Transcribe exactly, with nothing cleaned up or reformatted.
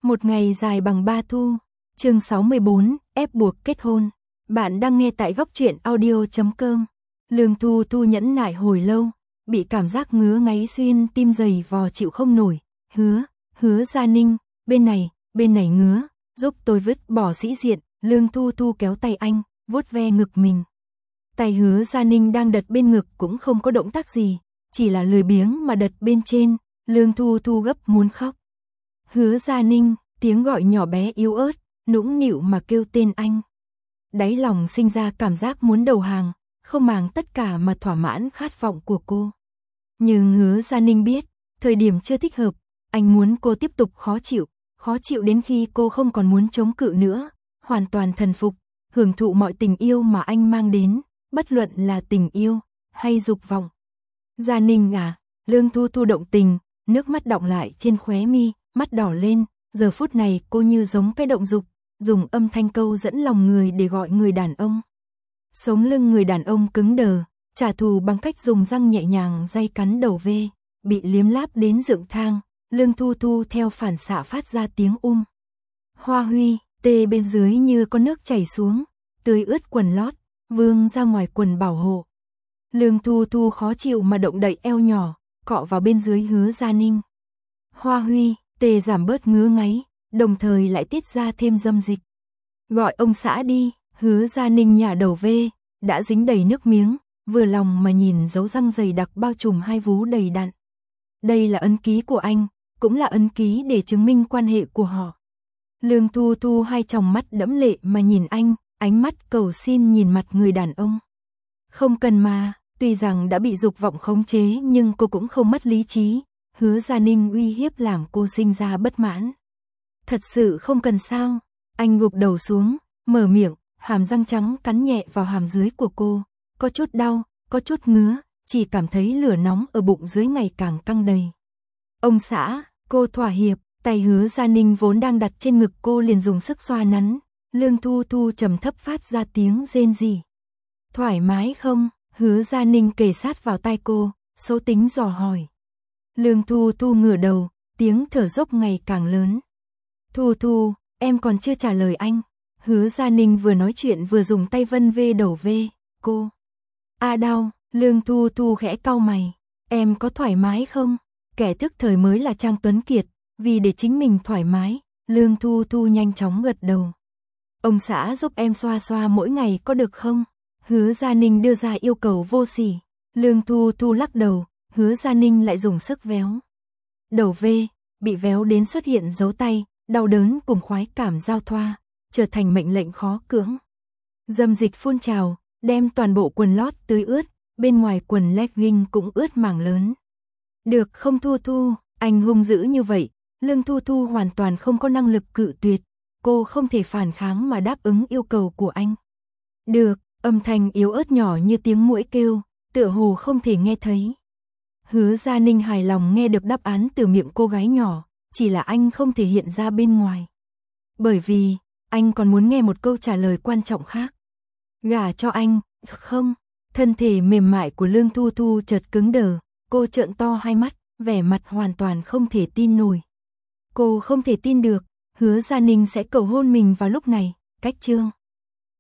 Một ngày dài bằng ba thu. Chương sáu mươi bốn, ép buộc kết hôn. Bạn đang nghe tại góc truyện audio chấm com. Lương Thu Thu nhẫn nại hồi lâu, bị cảm giác ngứa ngáy xuyên tim dày vò chịu không nổi. Hứa, Hứa Gia Ninh, bên này, bên này ngứa, giúp tôi vứt bỏ sĩ diện. Lương Thu Thu kéo tay anh, vuốt ve ngực mình. Tay Hứa Gia Ninh đang đặt bên ngực cũng không có động tác gì, chỉ là lười biếng mà đặt bên trên. Lương Thu Thu gấp muốn khóc. Hứa Gia Ninh, tiếng gọi nhỏ bé yếu ớt, nũng nịu mà kêu tên anh. Đáy lòng sinh ra cảm giác muốn đầu hàng, không màng tất cả mà thỏa mãn khát vọng của cô. Nhưng Hứa Gia Ninh biết, thời điểm chưa thích hợp, anh muốn cô tiếp tục khó chịu, khó chịu đến khi cô không còn muốn chống cự nữa, hoàn toàn thần phục, hưởng thụ mọi tình yêu mà anh mang đến, bất luận là tình yêu hay dục vọng. Gia Ninh à, Lương Thu Thu động tình, nước mắt đọng lại trên khóe mi, mắt đỏ lên, giờ phút này cô như giống cái động dục, dùng âm thanh câu dẫn lòng người để gọi người đàn ông. Sống lưng người đàn ông cứng đờ, trả thù bằng cách dùng răng nhẹ nhàng day cắn đầu vê, bị liếm láp đến dựng thang, Lương Thu Thu theo phản xạ phát ra tiếng um. Hoa Huy, tê bên dưới như có nước chảy xuống, tưới ướt quần lót, vương ra ngoài quần bảo hộ. Lương Thu Thu khó chịu mà động đậy eo nhỏ, cọ vào bên dưới Hứa Gia Ninh. Hoa Huy, tê giảm bớt ngứa ngáy, đồng thời lại tiết ra thêm dâm dịch. Gọi ông xã đi. Hứa Gia Ninh nhả đầu vê, đã dính đầy nước miếng, vừa lòng mà nhìn dấu răng dày đặc bao trùm hai vú đầy đặn. Đây là ấn ký của anh, cũng là ấn ký để chứng minh quan hệ của họ. Lương Thu Thu hai tròng mắt đẫm lệ mà nhìn anh, ánh mắt cầu xin nhìn mặt người đàn ông. Không cần mà, tuy rằng đã bị dục vọng khống chế nhưng cô cũng không mất lý trí. Hứa Gia Ninh uy hiếp làm cô sinh ra bất mãn. Thật sự không cần sao? Anh gục đầu xuống, mở miệng, hàm răng trắng cắn nhẹ vào hàm dưới của cô. Có chút đau, có chút ngứa, chỉ cảm thấy lửa nóng ở bụng dưới ngày càng căng đầy. Ông xã, cô thỏa hiệp, tay Hứa Gia Ninh vốn đang đặt trên ngực cô liền dùng sức xoa nắn. Lương Thu Thu trầm thấp phát ra tiếng rên rỉ. Thoải mái không? Hứa Gia Ninh kề sát vào tai cô, xấu tính dò hỏi. Lương Thu Thu ngửa đầu, tiếng thở dốc ngày càng lớn. Thu Thu, em còn chưa trả lời anh. Hứa Gia Ninh vừa nói chuyện vừa dùng tay vân vê đầu vê, cô. A đau, Lương Thu Thu khẽ cau mày. Em có thoải mái không? Kẻ thức thời mới là Trang Tuấn Kiệt, vì để chính mình thoải mái, Lương Thu Thu nhanh chóng gật đầu. Ông xã giúp em xoa xoa mỗi ngày có được không? Hứa Gia Ninh đưa ra yêu cầu vô sỉ. Lương Thu Thu lắc đầu, Hứa Gia Ninh lại dùng sức véo. Đầu vê, bị véo đến xuất hiện dấu tay, đau đớn cùng khoái cảm giao thoa, trở thành mệnh lệnh khó cưỡng. Dâm dịch phun trào, đem toàn bộ quần lót tưới ướt, bên ngoài quần legging cũng ướt mảng lớn. Được không Thu Thu, anh hung dữ như vậy, Lương Thu Thu hoàn toàn không có năng lực cự tuyệt, cô không thể phản kháng mà đáp ứng yêu cầu của anh. Được, âm thanh yếu ớt nhỏ như tiếng muỗi kêu, tựa hồ không thể nghe thấy. Hứa Gia Ninh hài lòng nghe được đáp án từ miệng cô gái nhỏ, chỉ là anh không thể hiện ra bên ngoài. Bởi vì, anh còn muốn nghe một câu trả lời quan trọng khác. Gả cho anh, không? Thân thể mềm mại của Lương Thu Thu chợt cứng đờ, cô trợn to hai mắt, vẻ mặt hoàn toàn không thể tin nổi. Cô không thể tin được, Hứa Gia Ninh sẽ cầu hôn mình vào lúc này, cách chương.